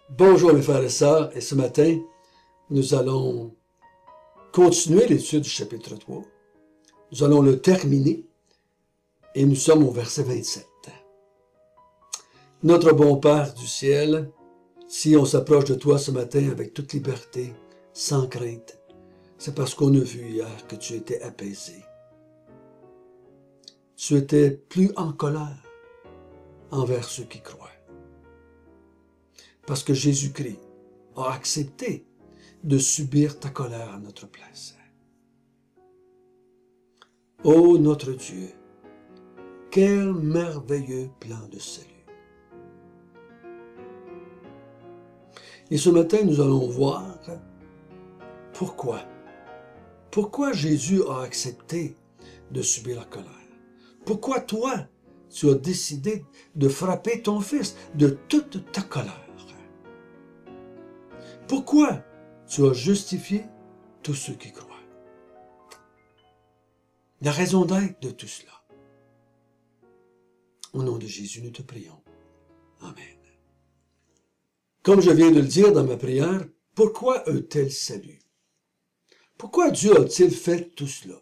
Bonjour mes frères et sœurs, et ce matin, nous allons continuer l'étude du chapitre 3. Nous allons le terminer et nous sommes au verset 27. Notre bon Père du ciel, si on s'approche de toi ce matin avec toute liberté, sans crainte, c'est parce qu'on a vu hier que tu étais apaisé. Tu étais plus en colère envers ceux qui croient. Parce que Jésus-Christ a accepté de subir ta colère à notre place. Ô notre Dieu, quel merveilleux plan de salut! Et ce matin, nous allons voir pourquoi. Pourquoi Jésus a accepté de subir la colère? Pourquoi toi, tu as décidé de frapper ton fils de toute ta colère? Pourquoi tu as justifié tous ceux qui croient? La raison d'être de tout cela. Au nom de Jésus, nous te prions. Amen. Comme je viens de le dire dans ma prière, pourquoi un tel salut? Pourquoi Dieu a-t-il fait tout cela?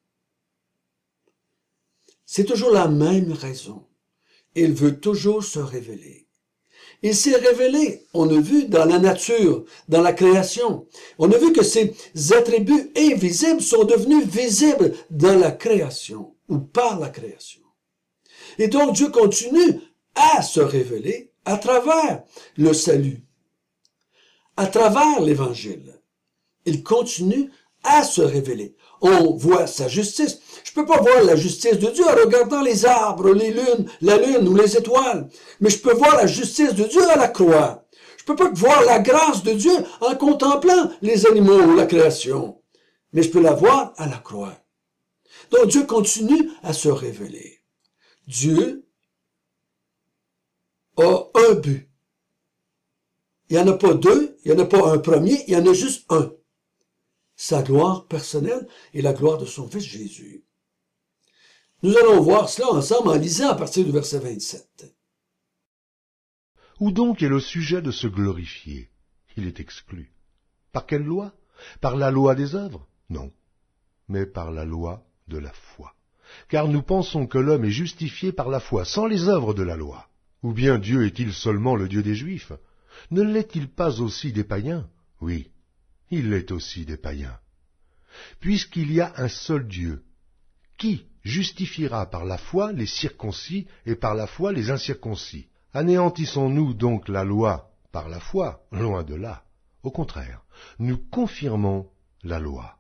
C'est toujours la même raison. Il veut toujours se révéler. Il s'est révélé, on a vu dans la nature, dans la création. On a vu que ces attributs invisibles sont devenus visibles dans la création ou par la création. Et donc Dieu continue à se révéler à travers le salut, à travers l'Évangile. Il continue à se révéler. On voit sa justice. Je ne peux pas voir la justice de Dieu en regardant les arbres, la lune ou les étoiles. Mais je peux voir la justice de Dieu à la croix. Je ne peux pas voir la grâce de Dieu en contemplant les animaux ou la création. Mais je peux la voir à la croix. Donc Dieu continue à se révéler. Dieu a un but. Il n'y en a pas deux, il n'y en a pas un premier, il y en a juste un. Sa gloire personnelle et la gloire de son Fils Jésus. Nous allons voir cela ensemble en lisant à partir du verset 27. Où donc est le sujet de se glorifier? Il est exclu. Par quelle loi? Par la loi des œuvres? Non, mais par la loi de la foi. Car nous pensons que l'homme est justifié par la foi, sans les œuvres de la loi. Ou bien Dieu est-il seulement le Dieu des Juifs? Ne l'est-il pas aussi des païens? Oui, il l'est aussi des païens. Puisqu'il y a un seul Dieu, qui justifiera par la foi les circoncis et par la foi les incirconcis? Anéantissons-nous donc la loi par la foi? Loin de là. Au contraire, nous confirmons la loi.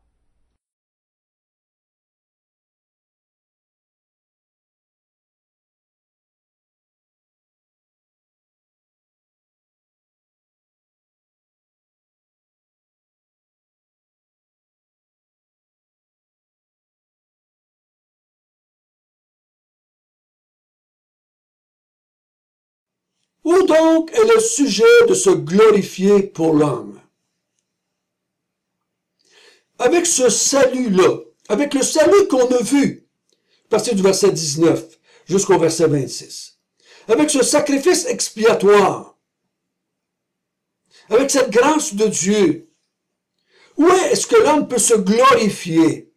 Où donc est le sujet de se glorifier pour l'homme? Avec ce salut-là, avec le salut qu'on a vu, à partir du verset 19 jusqu'au verset 26, avec ce sacrifice expiatoire, avec cette grâce de Dieu, où est-ce que l'homme peut se glorifier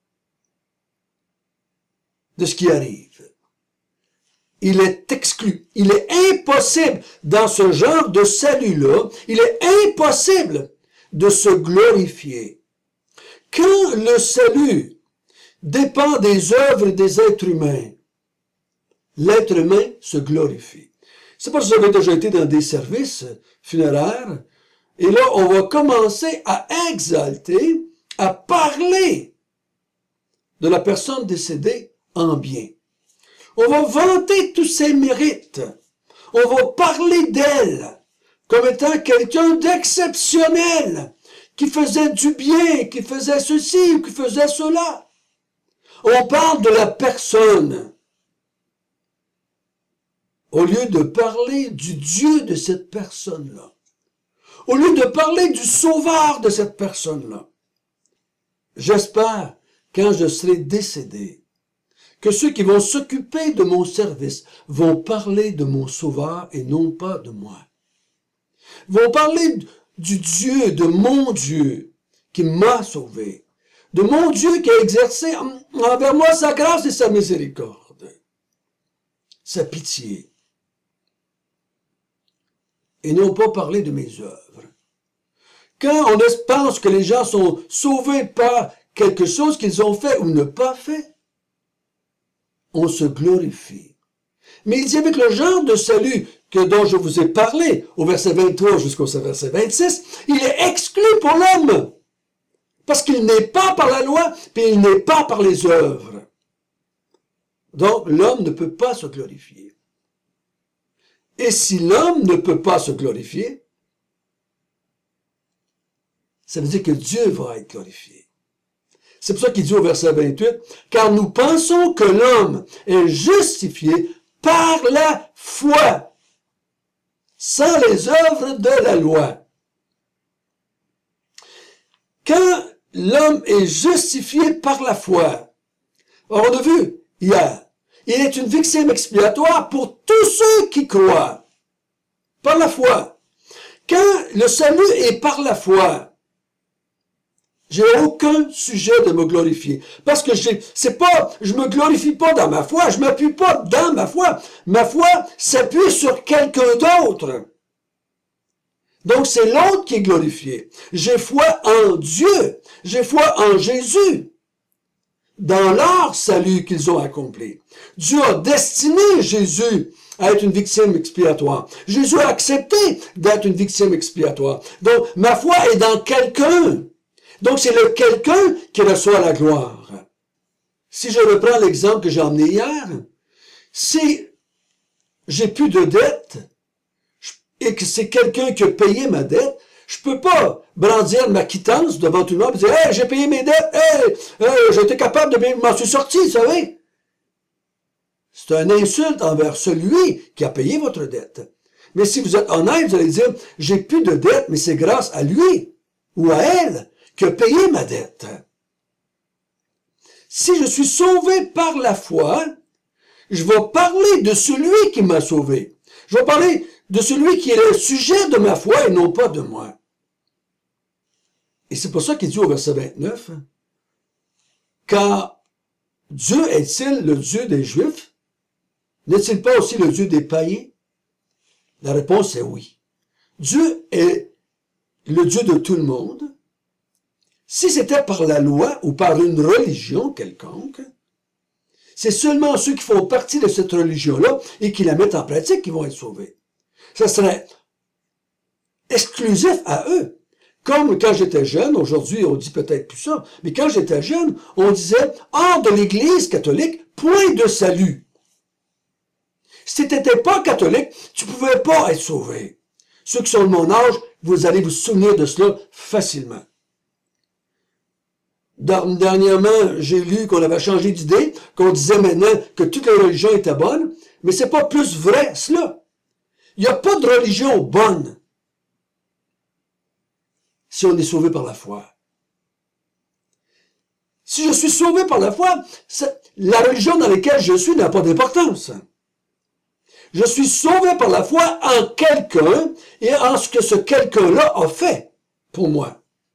de ce qui arrive? Il est exclu. Il est impossible dans ce genre de salut-là, il est impossible de se glorifier. Quand le salut dépend des œuvres des êtres humains, l'être humain se glorifie. C'est pas si vous avez déjà été dans des services funéraires, et là, on va commencer à exalter, à parler de la personne décédée en bien. On va vanter tous ses mérites. On va parler d'elle comme étant quelqu'un d'exceptionnel, qui faisait du bien, qui faisait ceci ou qui faisait cela. On parle de la personne, au lieu de parler du Dieu de cette personne-là, au lieu de parler du Sauveur de cette personne-là. J'espère, quand je serai décédé, que ceux qui vont s'occuper de mon service vont parler de mon Sauveur et non pas de moi. vont parler du Dieu, de mon Dieu, qui m'a sauvé, de mon Dieu qui a exercé envers moi sa grâce et sa miséricorde, sa pitié. Et n'ont pas parlé de mes œuvres. Quand on pense que les gens sont sauvés par quelque chose qu'ils ont fait ou ne pas fait, on se glorifie. Mais il dit avec le genre de salut dont je vous ai parlé, au verset 23 jusqu'au verset 26, il est exclu pour l'homme. Parce qu'il n'est pas par la loi, puis il n'est pas par les œuvres. Donc, l'homme ne peut pas se glorifier. Et si l'homme ne peut pas se glorifier, ça veut dire que Dieu va être glorifié. C'est pour ça qu'il dit au verset 28, « Car nous pensons que l'homme est justifié par la foi, sans les œuvres de la loi. » Quand l'homme est justifié par la foi, alors on a vu hier, il est une victime expiatoire pour tous ceux qui croient, par la foi. Quand le salut est par la foi, j'ai aucun sujet de me glorifier. Parce que je me glorifie pas dans ma foi, je m'appuie pas dans ma foi. Ma foi s'appuie sur quelqu'un d'autre. Donc c'est l'autre qui est glorifié. J'ai foi en Dieu, j'ai foi en Jésus, dans leur salut qu'ils ont accompli. Dieu a destiné Jésus à être une victime expiatoire. Jésus a accepté d'être une victime expiatoire. Donc ma foi est dans quelqu'un. Donc, c'est le quelqu'un qui reçoit la gloire. Si je reprends l'exemple que j'ai emmené hier, si j'ai plus de dette et que c'est quelqu'un qui a payé ma dette, je peux pas brandir ma quittance devant tout le monde et dire « Hey, j'ai payé mes dettes, j'ai été capable de payer, m'en suis sorti, vous savez. » C'est une insulte envers celui qui a payé votre dette. Mais si vous êtes honnête, vous allez dire « J'ai plus de dette, mais c'est grâce à lui ou à elle qui a payé ma dette. » Si je suis sauvé par la foi, je vais parler de celui qui m'a sauvé. Je vais parler de celui qui est le sujet de ma foi et non pas de moi. Et c'est pour ça qu'il dit au verset 29, « Car Dieu est-il le Dieu des Juifs? N'est-il pas aussi le Dieu des païens? » La réponse est oui. Dieu est le Dieu de tout le monde. Si c'était par la loi ou par une religion quelconque, c'est seulement ceux qui font partie de cette religion-là et qui la mettent en pratique qui vont être sauvés. Ça serait exclusif à eux. Comme quand j'étais jeune, aujourd'hui on dit peut-être plus ça, mais quand j'étais jeune, on disait « hors de l'Église catholique, point de salut ». Si tu n'étais pas catholique, tu ne pouvais pas être sauvé. Ceux qui sont de mon âge, vous allez vous souvenir de cela facilement. Dernièrement, j'ai lu qu'on avait changé d'idée, qu'on disait maintenant que toutes les religions étaient bonnes, mais c'est pas plus vrai cela. Il n'y a pas de religion bonne si on est sauvé par la foi. Si je suis sauvé par la foi, la religion dans laquelle je suis n'a pas d'importance. Je suis sauvé par la foi en quelqu'un et en ce que ce quelqu'un-là a fait pour moi.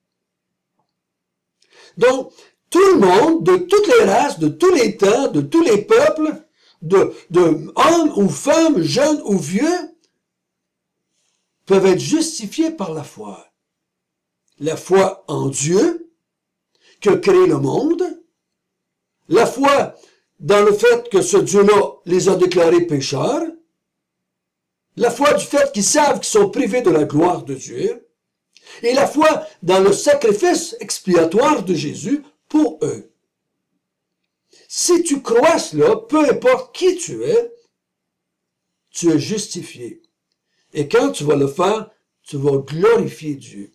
Donc, tout le monde, de toutes les races, de tous les temps, de tous les peuples, de hommes ou femmes, jeunes ou vieux, peuvent être justifiés par la foi. La foi en Dieu, qui a créé le monde, la foi dans le fait que ce Dieu-là les a déclarés pécheurs, la foi du fait qu'ils savent qu'ils sont privés de la gloire de Dieu, et la foi dans le sacrifice expiatoire de Jésus pour eux. Si tu crois cela, peu importe qui tu es justifié. Et quand tu vas le faire, tu vas glorifier Dieu.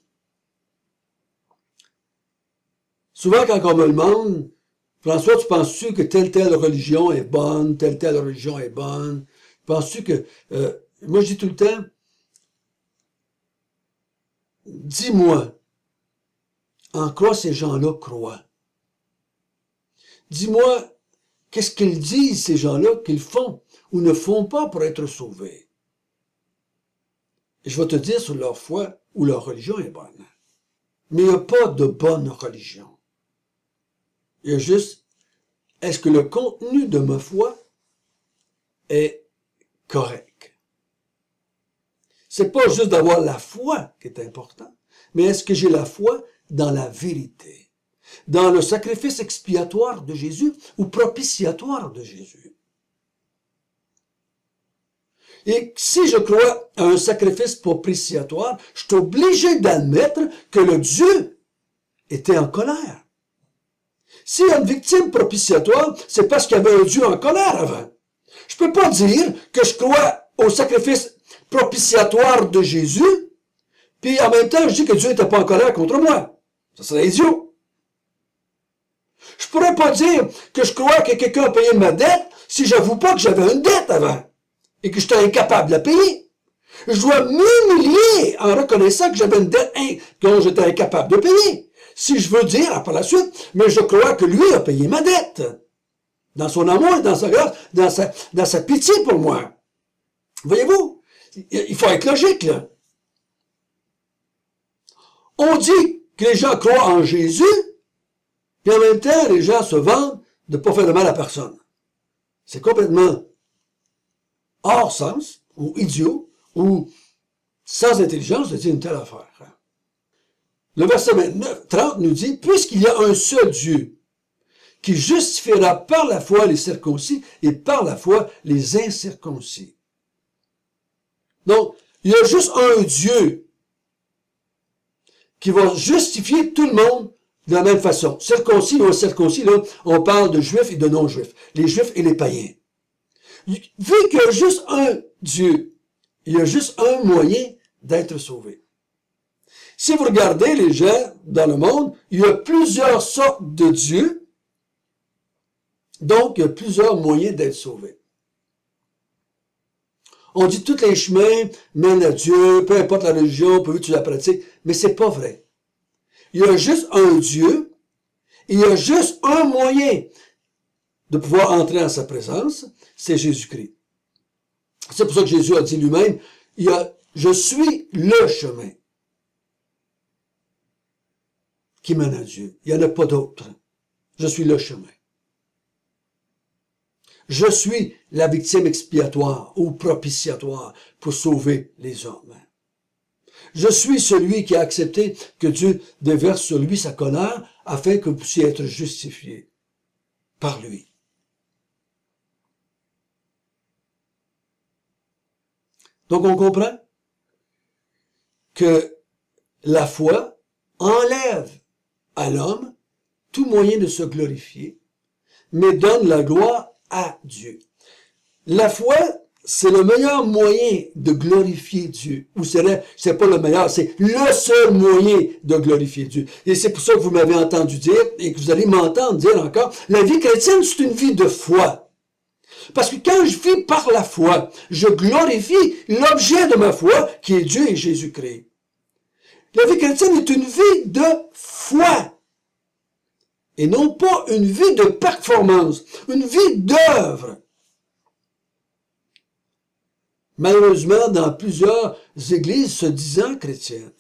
Souvent, quand on me demande, François, tu penses-tu que telle religion est bonne, telle religion est bonne? Penses-tu que... moi, je dis tout le temps, dis-moi, en quoi ces gens-là croient? Dis-moi, qu'est-ce qu'ils disent, ces gens-là, qu'ils font ou ne font pas pour être sauvés? Et je vais te dire sur leur foi ou leur religion est bonne. Mais il n'y a pas de bonne religion. Il y a juste, est-ce que le contenu de ma foi est correct? C'est pas juste d'avoir la foi qui est important, mais est-ce que j'ai la foi dans la vérité, dans le sacrifice expiatoire de Jésus ou propitiatoire de Jésus? Et si je crois à un sacrifice propitiatoire, je suis obligé d'admettre que le Dieu était en colère. S'il y a une victime propitiatoire, c'est parce qu'il y avait un Dieu en colère avant. Je peux pas dire que je crois au sacrifice propitiatoire de Jésus, puis en même temps, je dis que Dieu n'était pas en colère contre moi. Ça serait idiot. Je pourrais pas dire que je crois que quelqu'un a payé ma dette si j'avoue pas que j'avais une dette avant et que j'étais incapable de la payer. Je dois m'humilier en reconnaissant que j'avais une dette dont j'étais incapable de payer. Si je veux dire par la suite, mais je crois que lui a payé ma dette. Dans son amour, dans sa grâce, dans sa pitié pour moi. Voyez-vous? Il faut être logique, là. On dit que les gens croient en Jésus, puis en même temps, les gens se vantent de ne pas faire de mal à personne. C'est complètement hors sens, ou idiot, ou sans intelligence de dire une telle affaire. Le verset 30 nous dit, « Puisqu'il y a un seul Dieu, qui justifiera par la foi les circoncis et par la foi les incirconcis. » Donc, il y a juste un Dieu qui va justifier tout le monde de la même façon. Circoncis ou incirconcis, là, on parle de juifs et de non-juifs, les juifs et les païens. Vu qu'il y a juste un Dieu, il y a juste un moyen d'être sauvé. Si vous regardez les gens dans le monde, il y a plusieurs sortes de dieux, donc il y a plusieurs moyens d'être sauvé. On dit tous les chemins mènent à Dieu, peu importe la religion, peu que tu la pratiques, mais c'est pas vrai. Il y a juste un Dieu, il y a juste un moyen de pouvoir entrer en sa présence, c'est Jésus-Christ. C'est pour ça que Jésus a dit lui-même, je suis le chemin qui mène à Dieu. Il n'y en a pas d'autre. Je suis le chemin. Je suis la victime expiatoire ou propitiatoire pour sauver les hommes. Je suis celui qui a accepté que Dieu déverse sur lui sa colère afin que vous puissiez être justifiés par lui. Donc on comprend que la foi enlève à l'homme tout moyen de se glorifier, mais donne la gloire à Dieu. La foi, c'est le meilleur moyen de glorifier Dieu. Ou c'est pas le meilleur, c'est le seul moyen de glorifier Dieu. Et c'est pour ça que vous m'avez entendu dire, et que vous allez m'entendre dire encore, la vie chrétienne, c'est une vie de foi. Parce que quand je vis par la foi, je glorifie l'objet de ma foi, qui est Dieu et Jésus-Christ. La vie chrétienne est une vie de foi. Et non pas une vie de performance, une vie d'œuvre. Malheureusement, dans plusieurs églises se disant chrétiennes,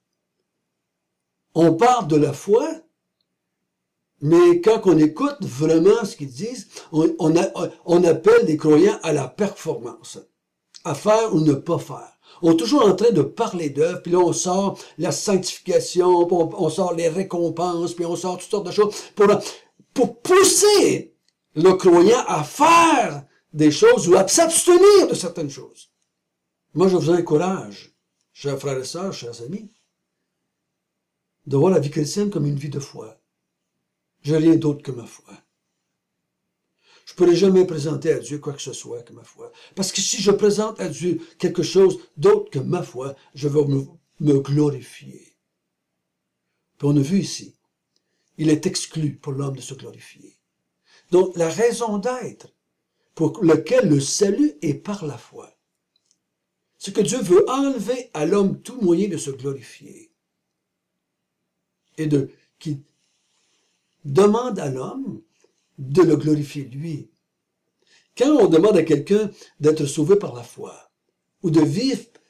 on parle de la foi, mais quand on écoute vraiment ce qu'ils disent, on appelle les croyants à la performance, à faire ou ne pas faire. On est toujours en train de parler d'œuvre, puis là on sort la sanctification, puis on sort les récompenses, puis on sort toutes sortes de choses pour pousser le croyant à faire des choses ou à s'abstenir de certaines choses. Moi, je vous encourage, chers frères et sœurs, chers amis, de voir la vie chrétienne comme une vie de foi. Je n'ai rien d'autre que ma foi. Je ne pourrai jamais présenter à Dieu quoi que ce soit que ma foi. Parce que si je présente à Dieu quelque chose d'autre que ma foi, je vais me glorifier. Puis on a vu ici, il est exclu pour l'homme de se glorifier. Donc, la raison d'être pour laquelle le salut est par la foi, c'est que Dieu veut enlever à l'homme tout moyen de se glorifier. Et qui demande à l'homme de le glorifier lui. Quand on demande à quelqu'un d'être sauvé par la foi, ou de vivre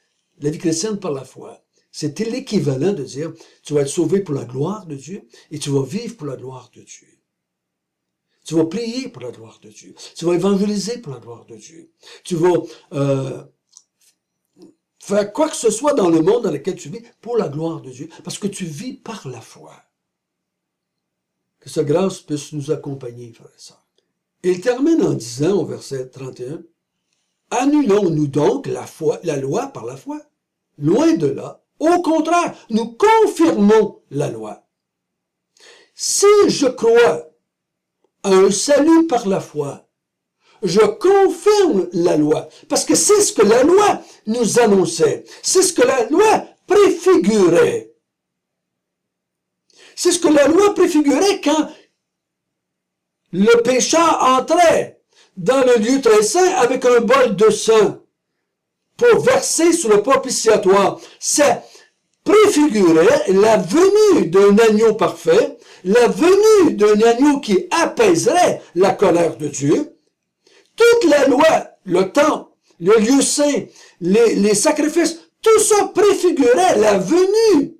La vie chrétienne par la foi, c'était l'équivalent de dire, tu vas être sauvé pour la gloire de Dieu et tu vas vivre pour la gloire de Dieu. Tu vas prier pour la gloire de Dieu. Tu vas évangéliser pour la gloire de Dieu. Tu vas faire quoi que ce soit dans le monde dans lequel tu vis pour la gloire de Dieu, parce que tu vis par la foi. Que sa grâce puisse nous accompagner, frères et sœurs. Il termine en disant au verset 31, « Annulons-nous donc la loi par la foi? Loin de là. Au contraire, nous confirmons la loi. Si je crois à un salut par la foi, je confirme la loi, parce que c'est ce que la loi nous annonçait. C'est ce que la loi préfigurait. C'est ce que la loi préfigurait quand le pécheur entrait dans le lieu très saint avec un bol de sang pour verser sur le propitiatoire. Ça préfigurait la venue d'un agneau parfait, la venue d'un agneau qui apaiserait la colère de Dieu. Toute la loi, le temple, le lieu saint, les sacrifices, tout ça préfigurait la venue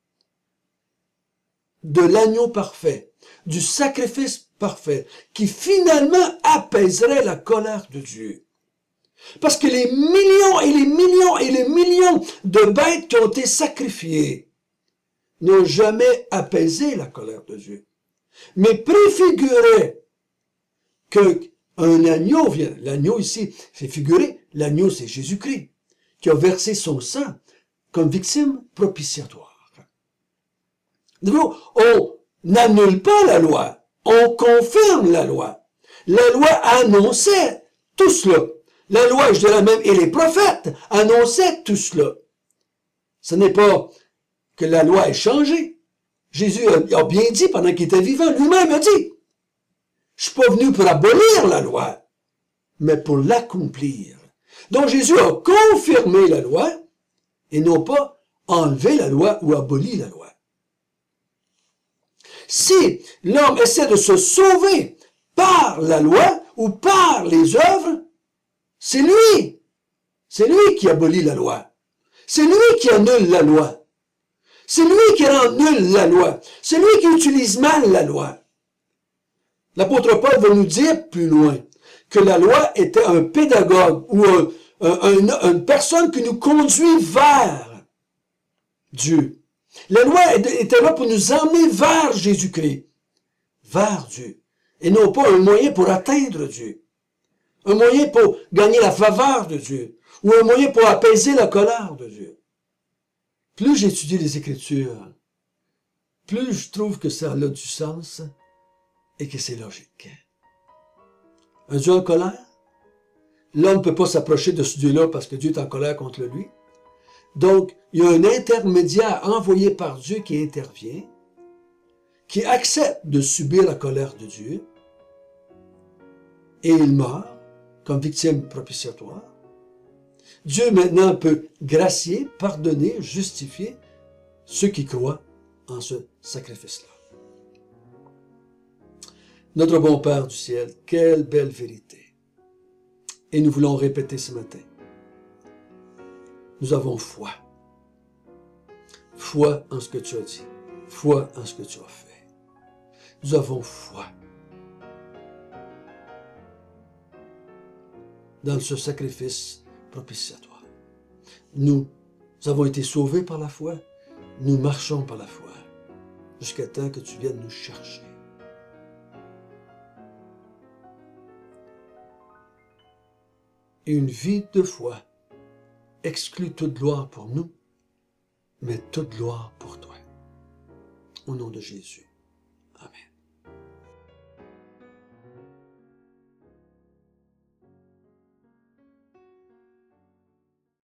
de l'agneau parfait, du sacrifice parfait, qui finalement apaiserait la colère de Dieu. Parce que les millions et les millions et les millions de bêtes qui ont été sacrifiées n'ont jamais apaisé la colère de Dieu, mais préfiguraient qu'un agneau vient. L'agneau ici, c'est figuré, l'agneau c'est Jésus-Christ, qui a versé son sang comme victime propitiatoire. Donc, on n'annule pas la loi, on confirme la loi. La loi annonçait tout cela. La loi, je dirais même, et les prophètes annonçaient tout cela. Ce n'est pas que la loi ait changé. Jésus a bien dit pendant qu'il était vivant, lui-même a dit, je suis pas venu pour abolir la loi, mais pour l'accomplir. Donc Jésus a confirmé la loi et non pas enlevé la loi ou aboli la loi. Si l'homme essaie de se sauver par la loi ou par les œuvres, c'est lui. C'est lui qui abolit la loi. C'est lui qui annule la loi. C'est lui qui rend nulle la loi. C'est lui qui utilise mal la loi. L'apôtre Paul va nous dire plus loin que la loi était un pédagogue ou une personne qui nous conduit vers Dieu. La loi était là pour nous emmener vers Jésus-Christ, vers Dieu, et non pas un moyen pour atteindre Dieu, un moyen pour gagner la faveur de Dieu, ou un moyen pour apaiser la colère de Dieu. Plus j'étudie les Écritures, plus je trouve que ça a du sens et que c'est logique. Un Dieu en colère? L'homme ne peut pas s'approcher de ce Dieu-là parce que Dieu est en colère contre lui. Donc, il y a un intermédiaire envoyé par Dieu qui intervient, qui accepte de subir la colère de Dieu, et il meurt comme victime propitiatoire. Dieu maintenant peut gracier, pardonner, justifier ceux qui croient en ce sacrifice-là. Notre bon Père du ciel, quelle belle vérité. Et nous voulons répéter ce matin. Nous avons foi. Foi en ce que tu as dit. Foi en ce que tu as fait. Nous avons foi dans ce sacrifice propitiatoire. Nous avons été sauvés par la foi. Nous marchons par la foi jusqu'à temps que tu viennes nous chercher. Et une vie de foi exclut toute gloire pour nous, mais toute gloire pour toi. Au nom de Jésus. Amen.